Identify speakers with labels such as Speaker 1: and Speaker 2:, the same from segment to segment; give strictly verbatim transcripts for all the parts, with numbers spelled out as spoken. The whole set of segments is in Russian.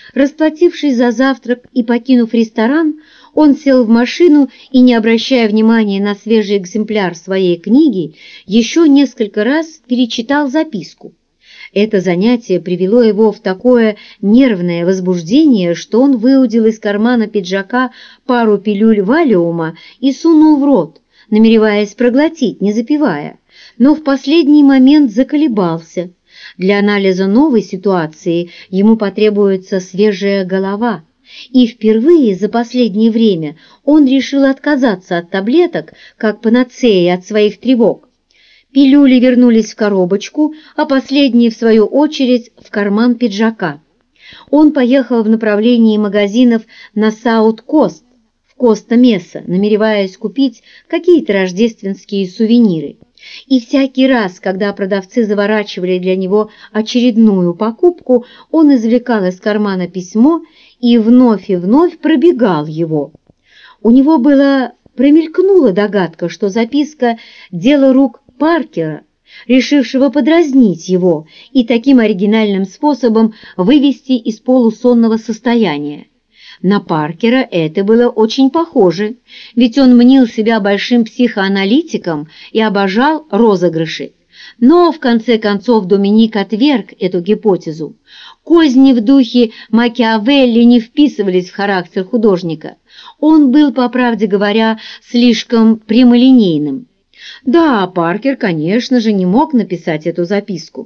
Speaker 1: Расплатившись за завтрак и покинув ресторан, он сел в машину и, не обращая внимания на свежий экземпляр своей книги, еще несколько раз перечитал записку. Это занятие привело его в такое нервное возбуждение, что он выудил из кармана пиджака пару пилюль валиума и сунул в рот, намереваясь проглотить, не запивая, но в последний момент заколебался. Для анализа новой ситуации ему потребуется свежая голова, и впервые за последнее время он решил отказаться от таблеток, как панацеи от своих тревог. Пилюли вернулись в коробочку, а последние, в свою очередь, в карман пиджака. Он поехал в направлении магазинов на Саут-Кост, в Коста-Меса, намереваясь купить какие-то рождественские сувениры. И всякий раз, когда продавцы заворачивали для него очередную покупку, он извлекал из кармана письмо и вновь и вновь пробегал его. У него была промелькнула догадка, что записка – дело рук Паркера, решившего подразнить его и таким оригинальным способом вывести из полусонного состояния. На Паркера это было очень похоже, ведь он мнил себя большим психоаналитиком и обожал розыгрыши. Но, в конце концов, Доминик отверг эту гипотезу. Козни в духе Макиавелли не вписывались в характер художника. Он был, по правде говоря, слишком прямолинейным. Да, Паркер, конечно же, не мог написать эту записку,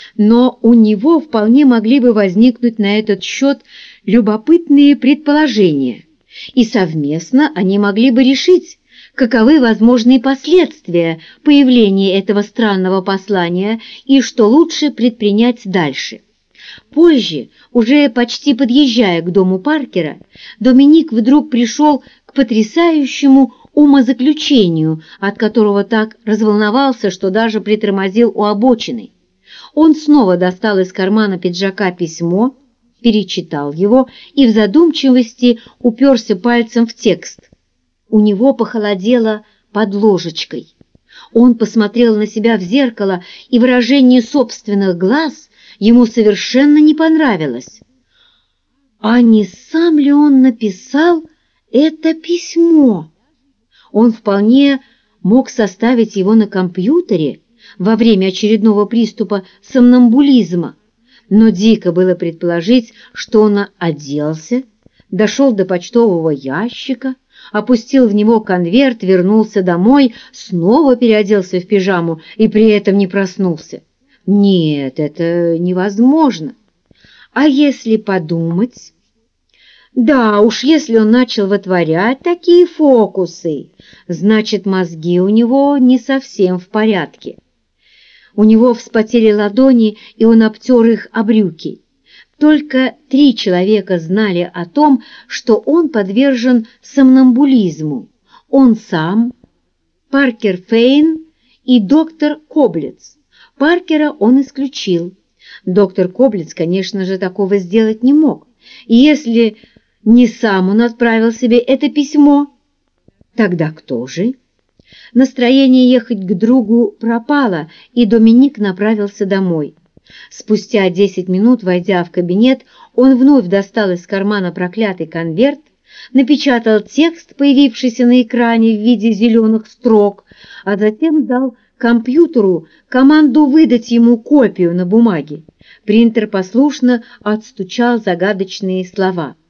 Speaker 1: но у него вполне могли бы возникнуть на этот счет любопытные предположения, и совместно они могли бы решить, каковы возможные последствия появления этого странного послания и что лучше предпринять дальше. Позже, уже почти подъезжая к дому Паркера, Доминик вдруг пришел к потрясающему умозаключению, от которого так разволновался, что даже притормозил у обочины. Он снова достал из кармана пиджака письмо, перечитал его и в задумчивости уперся пальцем в текст. У него похолодело под ложечкой. Он посмотрел на себя в зеркало, и выражение собственных глаз ему совершенно не понравилось. А не сам ли он написал это письмо? Он вполне мог составить его на компьютере во время очередного приступа сомнамбулизма, но дико было предположить, что он оделся, дошел до почтового ящика, опустил в него конверт, вернулся домой, снова переоделся в пижаму и при этом не проснулся. Нет, это невозможно. А если подумать? Да уж, если он начал вытворять такие фокусы, значит, мозги у него не совсем в порядке. У него вспотели ладони, и он обтер их о брюки. Только три человека знали о том, что он подвержен сомнамбулизму. Он сам, Паркер Фейн и доктор Коблец. Паркера он исключил. Доктор Коблец, конечно же, такого сделать не мог. И если не сам он отправил себе это письмо, тогда кто же? Настроение ехать к другу пропало, и Доминик направился домой. Спустя десять минут, войдя в кабинет, он вновь достал из кармана проклятый конверт, напечатал текст, появившийся на экране в виде зеленых строк, а затем дал компьютеру команду выдать ему копию на бумаге. Принтер послушно отстучал загадочные слова.